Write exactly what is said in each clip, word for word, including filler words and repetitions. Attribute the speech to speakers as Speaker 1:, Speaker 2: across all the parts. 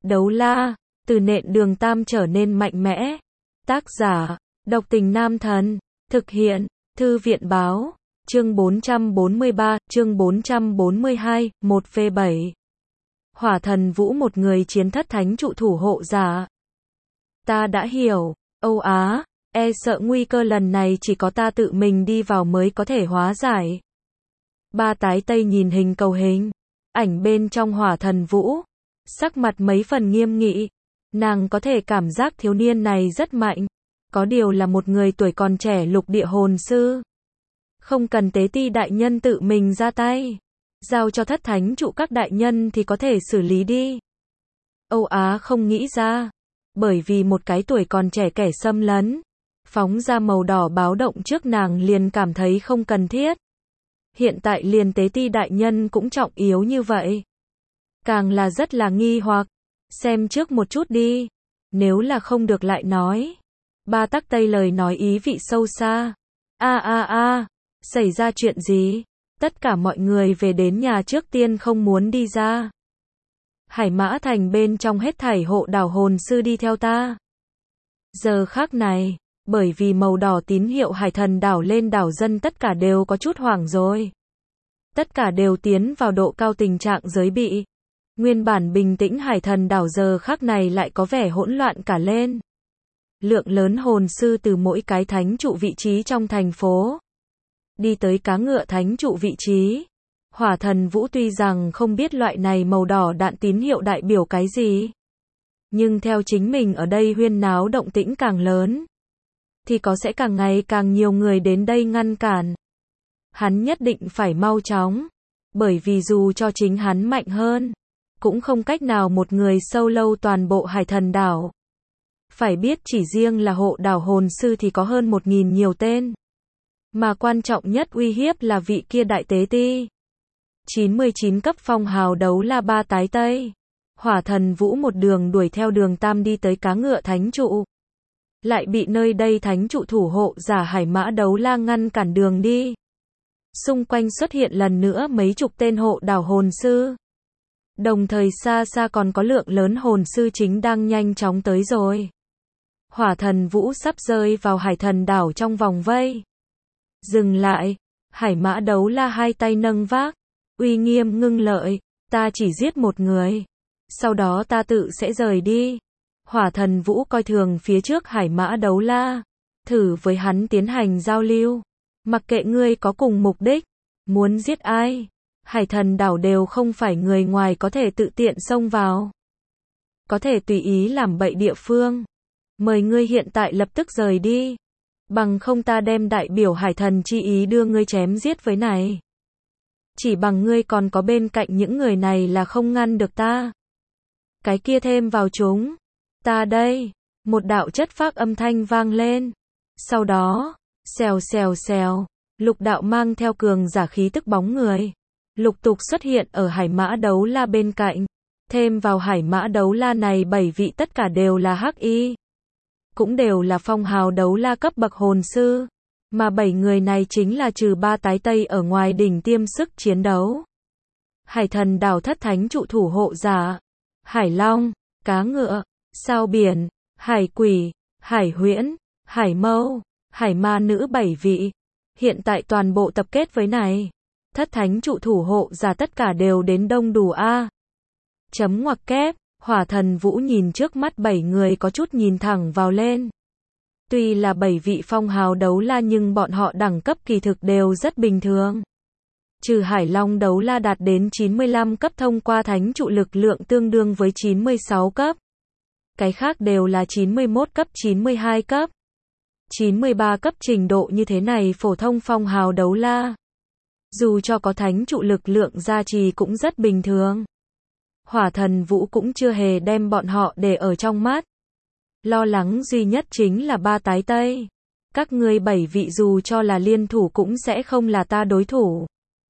Speaker 1: Đấu la, từ nện đường tam trở nên mạnh mẽ. Tác giả, Độc Tình Nam Thần. Thực hiện, Thư viện báo. Chương bốn trăm bốn mươi ba, chương bốn trăm bốn mươi hai, một phê bảy. Hỏa thần vũ một người chiến thất thánh trụ thủ hộ giả. Ta đã hiểu, Âu Á, e sợ nguy cơ lần này chỉ có ta tự mình đi vào mới có thể hóa giải. Ba tái tây nhìn hình cầu hình, ảnh bên trong hỏa thần vũ, sắc mặt mấy phần nghiêm nghị. Nàng có thể cảm giác thiếu niên này rất mạnh, có điều là một người tuổi còn trẻ lục địa hồn sư. Không cần tế ti đại nhân tự mình ra tay, giao cho thất thánh trụ các đại nhân thì có thể xử lý đi. Âu Á không nghĩ ra, bởi vì một cái tuổi còn trẻ kẻ xâm lấn, phóng ra màu đỏ báo động trước nàng liền cảm thấy không cần thiết. Hiện tại liền tế ti đại nhân cũng trọng yếu như vậy, càng là rất là nghi hoặc. Xem trước một chút đi, nếu là không được lại nói. Ba tắc tây lời nói ý vị sâu xa. A a a, xảy ra chuyện gì? Tất cả mọi người về đến nhà trước tiên không muốn đi ra. Hải Mã Thành bên trong hết thảy hộ đảo hồn sư đi theo ta. Giờ khác này, bởi vì màu đỏ tín hiệu hải thần đảo lên đảo dân tất cả đều có chút hoảng rồi. Tất cả đều tiến vào độ cao tình trạng giới bị. Nguyên bản bình tĩnh hải thần đảo giờ khắc này lại có vẻ hỗn loạn cả lên. Lượng lớn hồn sư từ mỗi cái thánh trụ vị trí trong thành phố đi tới cá ngựa thánh trụ vị trí. Hỏa thần vũ tuy rằng không biết loại này màu đỏ đạn tín hiệu đại biểu cái gì, nhưng theo chính mình ở đây huyên náo động tĩnh càng lớn, thì có sẽ càng ngày càng nhiều người đến đây ngăn cản. Hắn nhất định phải mau chóng, bởi vì dù cho chính hắn mạnh hơn, cũng không cách nào một người solo toàn bộ hải thần đảo. Phải biết chỉ riêng là hộ đảo hồn sư thì có hơn một nghìn nhiều tên. Mà quan trọng nhất uy hiếp là vị kia đại tế ti. chín mươi chín cấp phong hào đấu la ba tái tây. Hỏa thần vũ một đường đuổi theo đường tam đi tới cá ngựa thánh trụ. Lại bị nơi đây thánh trụ thủ hộ giả Hải Mã đấu la ngăn cản đường đi. Xung quanh xuất hiện lần nữa mấy chục tên hộ đảo hồn sư. Đồng thời xa xa còn có lượng lớn hồn sư chính đang nhanh chóng tới rồi. Hỏa thần vũ sắp rơi vào hải thần đảo trong vòng vây. Dừng lại, Hải Mã đấu la hai tay nâng vác, uy nghiêm ngưng lợi, ta chỉ giết một người, sau đó ta tự sẽ rời đi. Hỏa thần vũ coi thường phía trước Hải Mã đấu la, thử với hắn tiến hành giao lưu. Mặc kệ ngươi có cùng mục đích, muốn giết ai, hải thần đảo đều không phải người ngoài có thể tự tiện xông vào. Có thể tùy ý làm bậy địa phương. Mời ngươi hiện tại lập tức rời đi. Bằng không ta đem đại biểu hải thần chi ý đưa ngươi chém giết với này. Chỉ bằng ngươi còn có bên cạnh những người này là không ngăn được ta. Cái kia thêm vào chúng. Ta đây. Một đạo chất phác âm thanh vang lên. Sau đó, xèo xèo xèo, lục đạo mang theo cường giả khí tức bóng người. Lục tục xuất hiện ở Hải Mã đấu la bên cạnh. Thêm vào Hải Mã đấu la này bảy vị tất cả đều là hắc y. Cũng đều là phong hào đấu la cấp bậc hồn sư. Mà bảy người này chính là trừ ba tái tây ở ngoài đỉnh tiêm sức chiến đấu. Hải thần đảo thất thánh trụ thủ hộ giả. Hải long, cá ngựa, sao biển, hải quỷ, hải huyễn, hải mâu, hải ma nữ bảy vị. Hiện tại toàn bộ tập kết với này. Thất thánh trụ thủ hộ giả tất cả đều đến đông đủ a. Chấm ngoặc kép, hỏa thần vũ nhìn trước mắt bảy người có chút nhìn thẳng vào lên. Tuy là bảy vị phong hào đấu la nhưng bọn họ đẳng cấp kỳ thực đều rất bình thường. Trừ Hải Long đấu la đạt đến chín mươi lăm cấp thông qua thánh trụ lực lượng tương đương với chín mươi sáu cấp. Cái khác đều là chín mươi mốt cấp chín mươi hai cấp. chín mươi ba cấp trình độ như thế này phổ thông phong hào đấu la. Dù cho có thánh trụ lực lượng gia trì cũng rất bình thường. Hỏa thần vũ cũng chưa hề đem bọn họ để ở trong mắt. Lo lắng duy nhất chính là ba tái tây. Các ngươi bảy vị dù cho là liên thủ cũng sẽ không là ta đối thủ.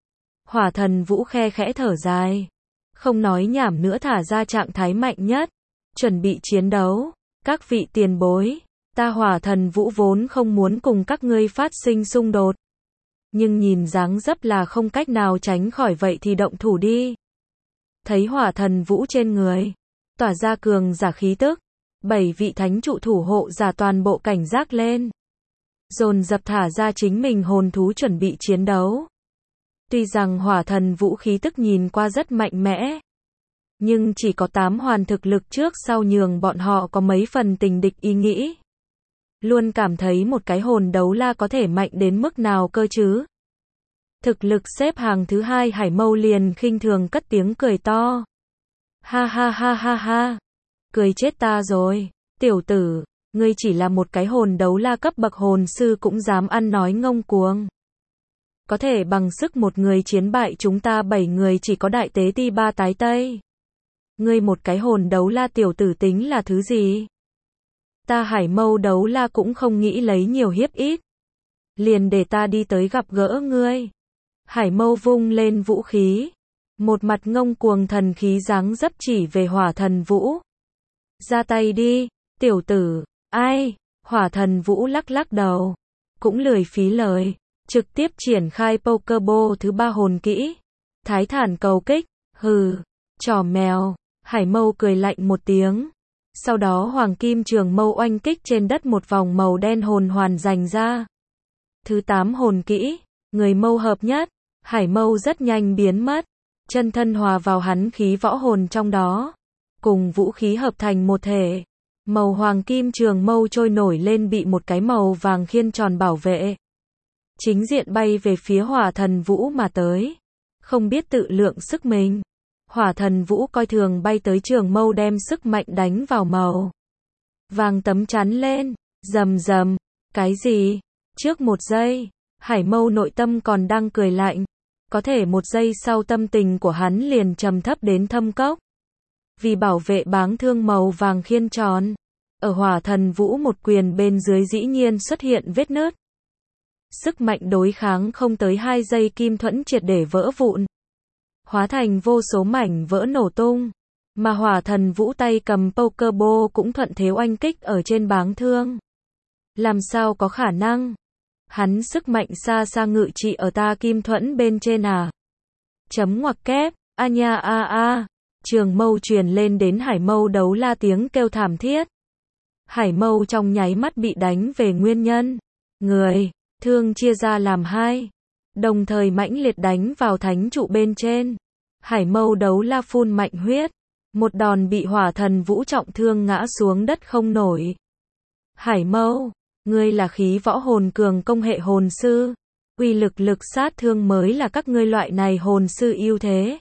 Speaker 1: Hỏa thần vũ khe khẽ thở dài. Không nói nhảm nữa thả ra trạng thái mạnh nhất. Chuẩn bị chiến đấu. Các vị tiền bối. Ta hỏa thần vũ vốn không muốn cùng các ngươi phát sinh xung đột. Nhưng nhìn dáng dấp là không cách nào tránh khỏi vậy thì động thủ đi. Thấy hỏa thần vũ trên người tỏa ra cường giả khí tức. Bảy vị thánh trụ thủ hộ giả toàn bộ cảnh giác lên. Dồn dập thả ra chính mình hồn thú chuẩn bị chiến đấu. Tuy rằng hỏa thần vũ khí tức nhìn qua rất mạnh mẽ, nhưng chỉ có tám hoàn thực lực trước sau nhường bọn họ có mấy phần tình địch ý nghĩ. Luôn cảm thấy một cái hồn đấu la có thể mạnh đến mức nào cơ chứ. Thực lực xếp hàng thứ hai Hải Mâu liền khinh thường cất tiếng cười to. Ha ha ha ha ha. Cười chết ta rồi. Tiểu tử, ngươi chỉ là một cái hồn đấu la cấp bậc hồn sư cũng dám ăn nói ngông cuồng. Có thể bằng sức một người chiến bại chúng ta bảy người chỉ có đại tế ti ba tái tây. Ngươi một cái hồn đấu la tiểu tử tính là thứ gì? Ta Hải Mâu đấu la cũng không nghĩ lấy nhiều hiếp ít. Liền để ta đi tới gặp gỡ ngươi. Hải Mâu vung lên vũ khí. Một mặt ngông cuồng thần khí giáng dấp chỉ về hỏa thần vũ. Ra tay đi, tiểu tử. Ai? Hỏa thần vũ lắc lắc đầu. Cũng lười phí lời. Trực tiếp triển khai Pokeball thứ ba hồn kỹ. Thái thản cầu kích. Hừ. Trò mèo. Hải Mâu cười lạnh một tiếng. Sau đó hoàng kim trường mâu oanh kích trên đất một vòng màu đen hồn hoàn dành ra. Thứ tám hồn kỹ. Người mâu hợp nhất. Hải Mâu rất nhanh biến mất. Chân thân hòa vào hắn khí võ hồn trong đó. Cùng vũ khí hợp thành một thể. Màu hoàng kim trường mâu trôi nổi lên bị một cái màu vàng khiên tròn bảo vệ. Chính diện bay về phía hỏa thần vũ mà tới. Không biết tự lượng sức mình. Hỏa thần vũ coi thường bay tới trường mâu đem sức mạnh đánh vào màu vàng tấm chắn lên. Rầm rầm. Cái gì? Trước một giây, Hải Mâu nội tâm còn đang cười lạnh. Có thể một giây sau tâm tình của hắn liền trầm thấp đến thâm cốc. Vì bảo vệ báng thương màu vàng khiên tròn. Ở hỏa thần vũ một quyền bên dưới dĩ nhiên xuất hiện vết nứt. Sức mạnh đối kháng không tới hai giây kim thuẫn triệt để vỡ vụn. Hóa thành vô số mảnh vỡ nổ tung. Mà hỏa thần vũ tay cầm Pokeball cũng thuận thế oanh kích ở trên báng thương. Làm sao có khả năng? Hắn sức mạnh xa xa ngự trị ở ta kim thuẫn bên trên à? Chấm ngoặc kép, a nha a a. Trường mâu truyền lên đến Hải Mâu đấu la tiếng kêu thảm thiết. Hải Mâu trong nháy mắt bị đánh về nguyên nhân. Người, thương chia ra làm hai. Đồng thời mãnh liệt đánh vào thánh trụ bên trên. Hải Mâu đấu la phun mạnh huyết. Một đòn bị hỏa thần vũ trọng thương ngã xuống đất không nổi. Hải Mâu, ngươi là khí võ hồn cường công hệ hồn sư. Uy lực lực sát thương mới là các ngươi loại này hồn sư ưu thế.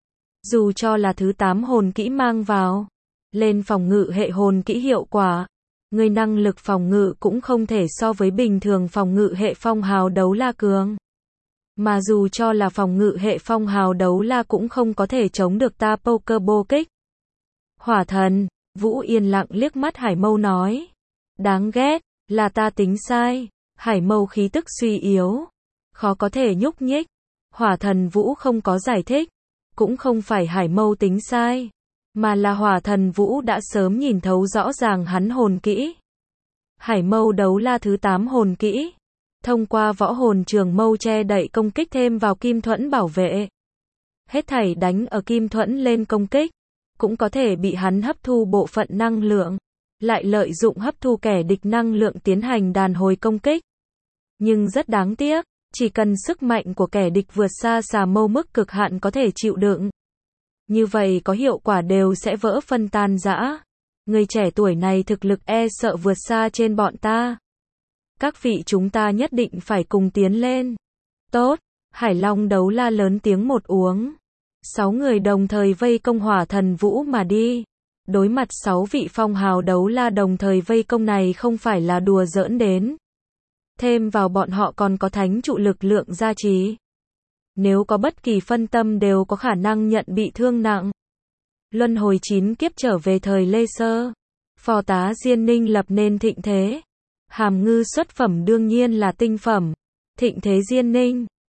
Speaker 1: Dù cho là thứ tám hồn kỹ mang vào. Lên phòng ngự hệ hồn kỹ hiệu quả. Ngươi năng lực phòng ngự cũng không thể so với bình thường phòng ngự hệ phong hào đấu la cường. Mà dù cho là phòng ngự hệ phong hào đấu la cũng không có thể chống được ta Pokeball kích. Hỏa thần, Vũ yên lặng liếc mắt Hải Mâu nói. Đáng ghét, là ta tính sai. Hải Mâu khí tức suy yếu. Khó có thể nhúc nhích. Hỏa thần Vũ không có giải thích. Cũng không phải Hải Mâu tính sai. Mà là hỏa thần Vũ đã sớm nhìn thấu rõ ràng hắn hồn kỹ. Hải Mâu đấu la thứ tám hồn kỹ. Thông qua võ hồn trường mâu che đậy công kích thêm vào kim thuẫn bảo vệ. Hết thảy đánh ở kim thuẫn lên công kích. Cũng có thể bị hắn hấp thu bộ phận năng lượng. Lại lợi dụng hấp thu kẻ địch năng lượng tiến hành đàn hồi công kích. Nhưng rất đáng tiếc. Chỉ cần sức mạnh của kẻ địch vượt xa xà mâu mức cực hạn có thể chịu đựng. Như vậy có hiệu quả đều sẽ vỡ phân tan rã. Người trẻ tuổi này thực lực e sợ vượt xa trên bọn ta. Các vị chúng ta nhất định phải cùng tiến lên. Tốt, Hải Long đấu la lớn tiếng một uống. Sáu người đồng thời vây công hỏa thần Vũ mà đi. Đối mặt sáu vị phong hào đấu la đồng thời vây công này không phải là đùa giỡn đến. Thêm vào bọn họ còn có thánh trụ lực lượng gia trì. Nếu có bất kỳ phân tâm đều có khả năng nhận bị thương nặng. Luân hồi chín kiếp trở về thời Lê Sơ. Phò tá Diên Ninh lập nên thịnh thế. Hàm ngư xuất phẩm đương nhiên là tinh phẩm. Thịnh thế Diên Ninh.